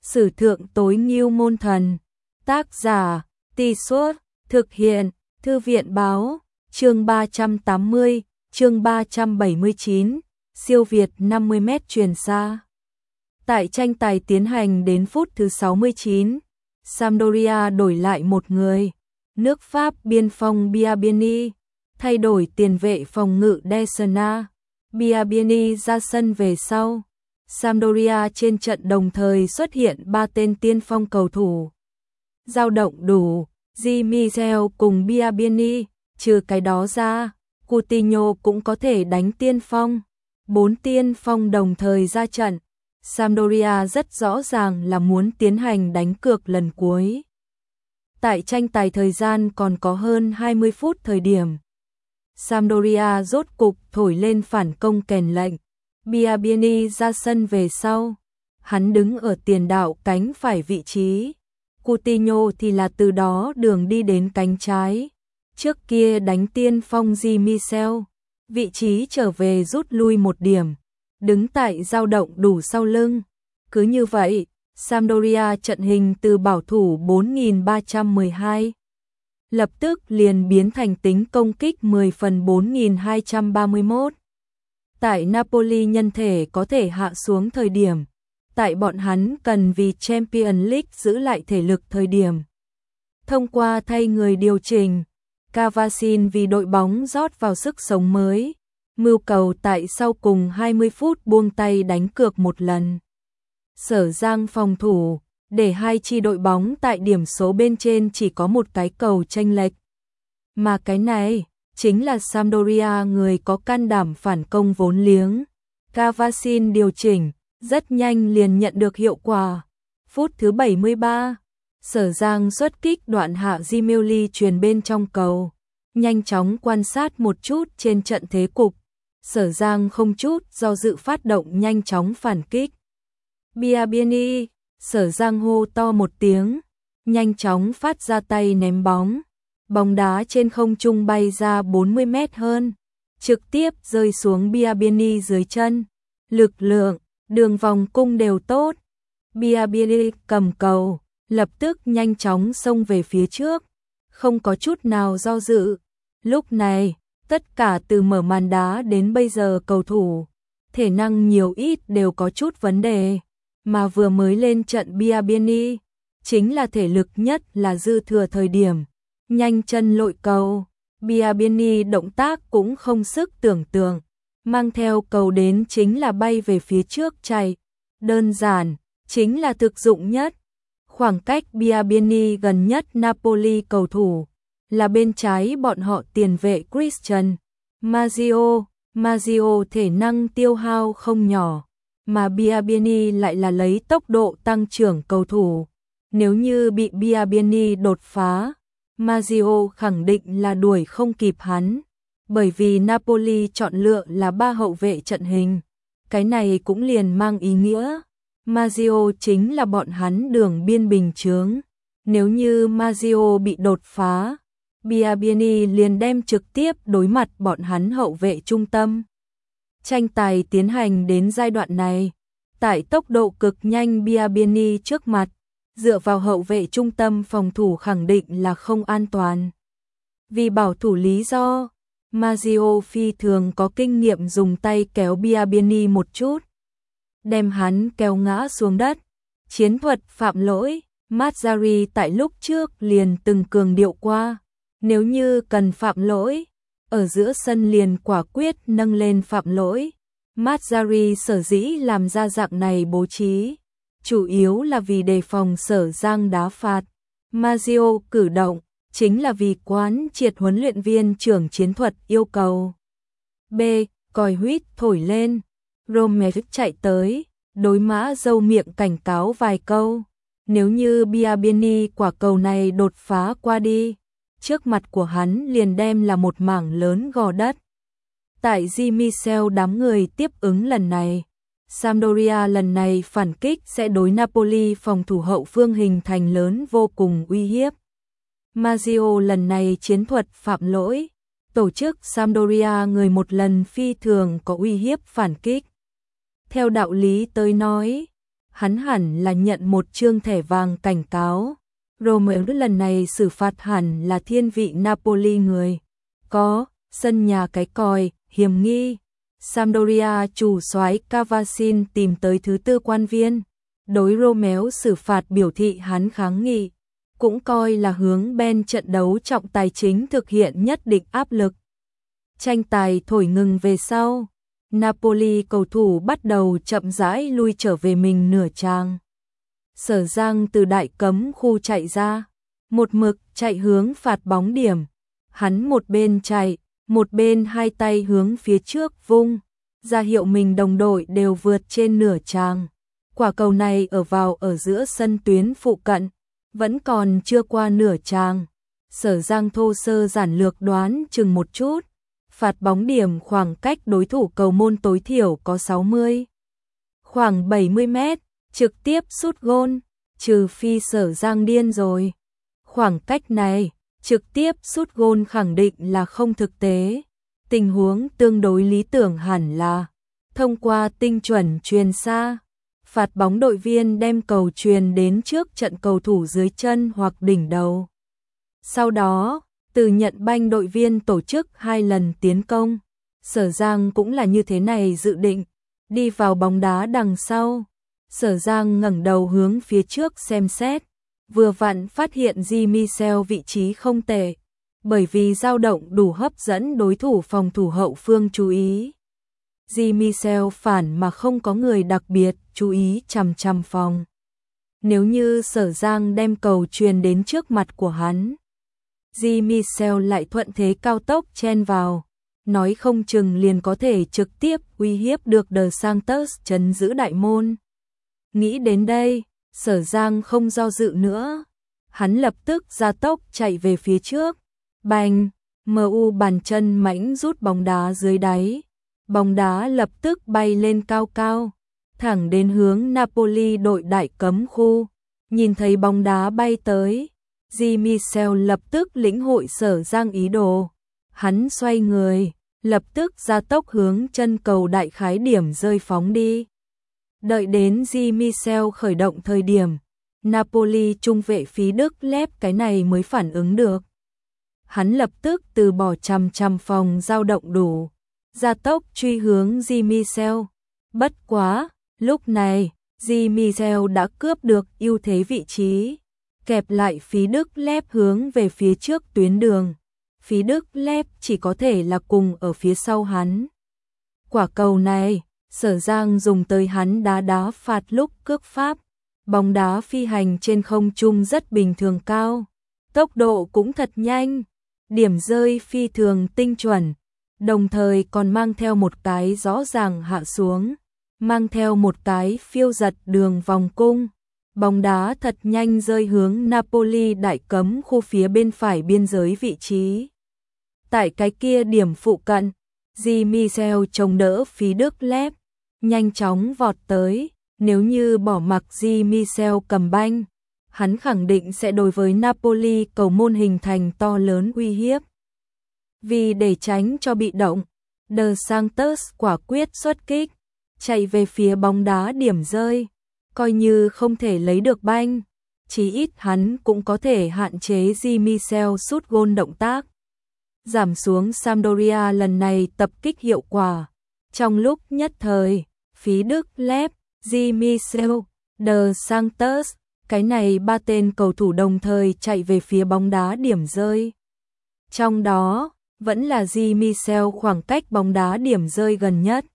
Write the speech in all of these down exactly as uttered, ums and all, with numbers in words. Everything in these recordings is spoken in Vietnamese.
Sử thượng tối ngưu môn thần. Tác giả, Tì Suốt, thực hiện, Thư viện báo, chương ba trăm tám mươi, chương ba trăm bảy mươi chín, siêu việt năm mươi mét truyền xa. Tại tranh tài tiến hành đến phút thứ sáu mươi chín, Sampdoria đổi lại một người, nước Pháp biên phòng Biabiany, thay đổi tiền vệ phòng ngự Desna. Biabiany ra sân về sau. Sampdoria trên trận đồng thời xuất hiện ba tên tiên phong cầu thủ. Dao động đủ, Di Michel cùng Biabiany, trừ cái đó ra, Coutinho cũng có thể đánh tiên phong. Bốn tiên phong đồng thời ra trận. Sampdoria rất rõ ràng là muốn tiến hành đánh cược lần cuối. Tại tranh tài thời gian còn có hơn hai mươi phút thời điểm, Sampdoria rốt cục thổi lên phản công kèn lệnh. Biabiany ra sân về sau, hắn đứng ở tiền đạo cánh phải vị trí. Coutinho thì là từ đó đường đi đến cánh trái. Trước kia đánh tiên phong Di Michel, vị trí trở về rút lui một điểm, đứng tại dao động đủ sau lưng. Cứ như vậy, Sampdoria trận hình từ bảo thủ bốn nghìn ba trăm mười hai lập tức liền biến thành tính công kích mười phần bốn nghìn hai trăm ba mươi mốt. Tại Napoli nhân thể có thể hạ xuống thời điểm, tại bọn hắn cần vì Champions League giữ lại thể lực thời điểm, thông qua thay người điều chỉnh, Cavasin vì đội bóng rót vào sức sống mới, mưu cầu tại sau cùng hai mươi phút buông tay đánh cược một lần. Sở Giang phòng thủ, để hai chi đội bóng tại điểm số bên trên chỉ có một cái cầu chênh lệch. Mà cái này chính là Sampdoria người có can đảm phản công vốn liếng. Cavasin điều chỉnh, rất nhanh liền nhận được hiệu quả. Phút thứ bảy mươi ba, Sở Giang xuất kích đoạn hạ Gimeli truyền bên trong cầu. Nhanh chóng quan sát một chút trên trận thế cục. Sở Giang không chút do dự phát động nhanh chóng phản kích. Biabiany, Sở Giang hô to một tiếng, nhanh chóng phát ra tay ném bóng. Bóng đá trên không trung bay ra bốn mươi mét hơn, trực tiếp rơi xuống Biabiany dưới chân. Lực lượng, đường vòng cung đều tốt. Biabiany cầm cầu, lập tức nhanh chóng xông về phía trước, không có chút nào do dự. Lúc này, tất cả từ mở màn đá đến bây giờ cầu thủ, thể năng nhiều ít đều có chút vấn đề, mà vừa mới lên trận Biabiany, chính là thể lực nhất là dư thừa thời điểm. Nhanh chân lội cầu, Biabiany động tác cũng không sức tưởng tượng, mang theo cầu đến chính là bay về phía trước chạy, đơn giản, chính là thực dụng nhất. Khoảng cách Biabiany gần nhất Napoli cầu thủ là bên trái bọn họ tiền vệ Christian Maggio. Maggio thể năng tiêu hao không nhỏ, mà Biabiany lại là lấy tốc độ tăng trưởng cầu thủ. Nếu như bị Biabiany đột phá, Maggio khẳng định là đuổi không kịp hắn, bởi vì Napoli chọn lựa là ba hậu vệ trận hình. Cái này cũng liền mang ý nghĩa Maggio chính là bọn hắn đường biên bình chướng. Nếu như Maggio bị đột phá, Biabiany liền đem trực tiếp đối mặt bọn hắn hậu vệ trung tâm. Tranh tài tiến hành đến giai đoạn này, tại tốc độ cực nhanh Biabiany trước mặt, dựa vào hậu vệ trung tâm phòng thủ khẳng định là không an toàn. Vì bảo thủ lý do, Maggio phi thường có kinh nghiệm dùng tay kéo Biabiany một chút, đem hắn kéo ngã xuống đất. Chiến thuật phạm lỗi, Mazzarri tại lúc trước liền từng cường điệu qua, nếu như cần phạm lỗi, ở giữa sân liền quả quyết nâng lên phạm lỗi. Mazzarri sở dĩ làm ra dạng này bố trí, chủ yếu là vì đề phòng Sở Giang đá phạt. Maggio cử động, chính là vì quán triệt huấn luyện viên trưởng chiến thuật yêu cầu. B. Còi huýt thổi lên, Romero chạy tới, đối Mã Dâu miệng cảnh cáo vài câu. Nếu như Biabiany quả cầu này đột phá qua đi, trước mặt của hắn liền đem là một mảng lớn gò đất. Tại Di Michel đám người tiếp ứng lần này, Sampdoria lần này phản kích sẽ đối Napoli phòng thủ hậu phương hình thành lớn vô cùng uy hiếp. Maggio lần này chiến thuật phạm lỗi, tổ chức Sampdoria người một lần phi thường có uy hiếp phản kích. Theo đạo lý tới nói, hắn hẳn là nhận một chương thẻ vàng cảnh cáo. Romelu lần này xử phạt hẳn là thiên vị Napoli người có sân nhà cái còi hiểm nghi. Sampdoria chủ soái Cavasin tìm tới thứ tư quan viên, đối Romelu xử phạt biểu thị hắn kháng nghị, cũng coi là hướng bên trận đấu trọng tài chính thực hiện nhất định áp lực. Tranh tài thổi ngừng về sau, Napoli cầu thủ bắt đầu chậm rãi lui trở về mình nửa tràng. Sở Giang từ đại cấm khu chạy ra, một mực chạy hướng phạt bóng điểm. Hắn một bên chạy, một bên hai tay hướng phía trước vung, ra hiệu mình đồng đội đều vượt trên nửa tràng. Quả cầu này ở vào ở giữa sân tuyến phụ cận, vẫn còn chưa qua nửa tràng. Sở Giang thô sơ giản lược đoán chừng một chút, phạt bóng điểm khoảng cách đối thủ cầu môn tối thiểu có sáu mươi, khoảng bảy mươi mét, trực tiếp sút gôn, trừ phi Sở Giang điên rồi. Khoảng cách này, trực tiếp sút gôn khẳng định là không thực tế. Tình huống tương đối lý tưởng hẳn là thông qua tinh chuẩn truyền xa, phạt bóng đội viên đem cầu truyền đến trước trận cầu thủ dưới chân hoặc đỉnh đầu. Sau đó, từ nhận banh đội viên tổ chức hai lần tiến công. Sở Giang cũng là như thế này dự định, đi vào bóng đá đằng sau. Sở Giang ngẩng đầu hướng phía trước xem xét, vừa vặn phát hiện Di Michel vị trí không tệ, bởi vì dao động đủ hấp dẫn đối thủ phòng thủ hậu phương chú ý. Di Michel phản mà không có người đặc biệt chú ý chằm chằm phòng. Nếu như Sở Giang đem cầu truyền đến trước mặt của hắn, Di Michel lại thuận thế cao tốc chen vào, nói không chừng liền có thể trực tiếp uy hiếp được De Santos trấn giữ đại môn. Nghĩ đến đây, Sở Giang không do dự nữa, hắn lập tức ra tốc chạy về phía trước. Bành, em u bàn chân mãnh rút bóng đá dưới đáy, bóng đá lập tức bay lên cao cao, thẳng đến hướng Napoli đội đại cấm khu. Nhìn thấy bóng đá bay tới, Di Michel lập tức lĩnh hội Sở Giang ý đồ, hắn xoay người, lập tức ra tốc hướng chân cầu đại khái điểm rơi phóng đi. Đợi đến Di Michel khởi động thời điểm, Napoli trung vệ phí Đức Lép cái này mới phản ứng được. Hắn lập tức từ bỏ chằm chằm phòng dao động đủ, ra tốc truy hướng Di Michel. Bất quá, lúc này, Di Michel đã cướp được ưu thế vị trí, kẹp lại phí Đức Lép hướng về phía trước tuyến đường. Phí Đức Lép chỉ có thể là cùng ở phía sau hắn. Quả cầu này, Sở Giang dùng tới hắn đá đá phạt lúc cước pháp. Bóng đá phi hành trên không trung rất bình thường cao, tốc độ cũng thật nhanh, điểm rơi phi thường tinh chuẩn, đồng thời còn mang theo một cái rõ ràng hạ xuống, mang theo một cái phiêu giật đường vòng cung. Bóng đá thật nhanh rơi hướng Napoli đại cấm khu phía bên phải biên giới vị trí. Tại cái kia điểm phụ cận, Di Michel chống đỡ phí Đức Lép, nhanh chóng vọt tới. Nếu như bỏ mặc Di Michel cầm banh, hắn khẳng định sẽ đối với Napoli cầu môn hình thành to lớn uy hiếp. Vì để tránh cho bị động, De Santos quả quyết xuất kích, chạy về phía bóng đá điểm rơi, coi như không thể lấy được banh, chí ít hắn cũng có thể hạn chế Di Michel sút gôn động tác. Giảm xuống Sampdoria lần này tập kích hiệu quả. Trong lúc nhất thời, phí Đức Lép, Di Michel, De Santos, cái này ba tên cầu thủ đồng thời chạy về phía bóng đá điểm rơi. Trong đó, vẫn là Di Michel khoảng cách bóng đá điểm rơi gần nhất.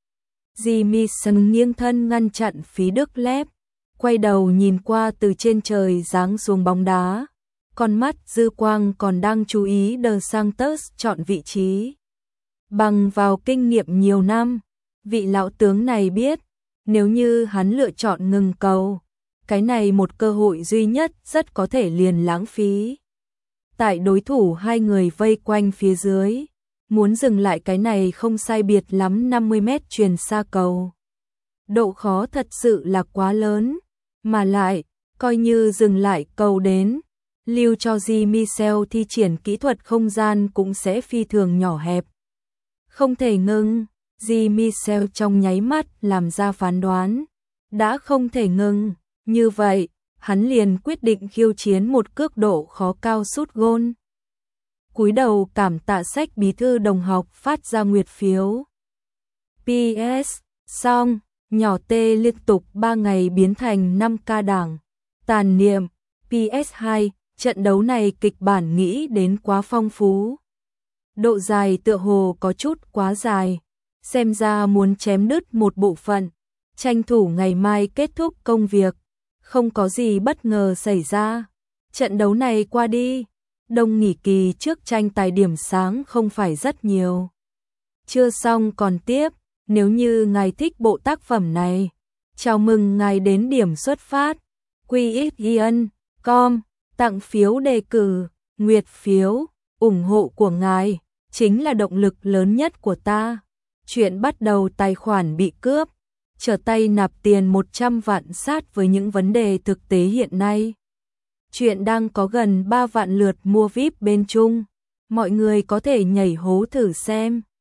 Di Michel nghiêng thân ngăn chặn phí Đức Lép, quay đầu nhìn qua từ trên trời giáng xuống bóng đá. Con mắt dư quang còn đang chú ý De Santos chọn vị trí. Bằng vào kinh nghiệm nhiều năm, vị lão tướng này biết, nếu như hắn lựa chọn ngừng cầu, cái này một cơ hội duy nhất rất có thể liền lãng phí. Tại đối thủ hai người vây quanh phía dưới, muốn dừng lại cái này không sai biệt lắm năm mươi mét truyền xa cầu. Độ khó thật sự là quá lớn, mà lại, coi như dừng lại cầu đến, lưu cho Di Michel thi triển kỹ thuật không gian cũng sẽ phi thường nhỏ hẹp. Không thể ngưng, Di Michel trong nháy mắt làm ra phán đoán, đã không thể ngừng, như vậy, hắn liền quyết định khiêu chiến một cước độ khó cao sút gôn. Cúi đầu cảm tạ sách bí thư đồng học phát ra nguyệt phiếu. pê ét, xong, nhỏ T liên tục ba ngày biến thành năm ca đảng. Tàn niệm, pê ét hai, trận đấu này kịch bản nghĩ đến quá phong phú. Độ dài tựa hồ có chút quá dài, xem ra muốn chém đứt một bộ phận, tranh thủ ngày mai kết thúc công việc, không có gì bất ngờ xảy ra. Trận đấu này qua đi, đông nghỉ kỳ trước tranh tài điểm sáng không phải rất nhiều. Chưa xong còn tiếp, nếu như ngài thích bộ tác phẩm này, chào mừng ngài đến điểm xuất phát, quy ích chấm com, tặng phiếu đề cử, nguyệt phiếu, ủng hộ của ngài chính là động lực lớn nhất của ta. Chuyện bắt đầu tài khoản bị cướp, trở tay nạp tiền một trăm vạn sát với những vấn đề thực tế hiện nay. Chuyện đang có gần ba vạn lượt mua víp bên Trung, mọi người có thể nhảy hố thử xem.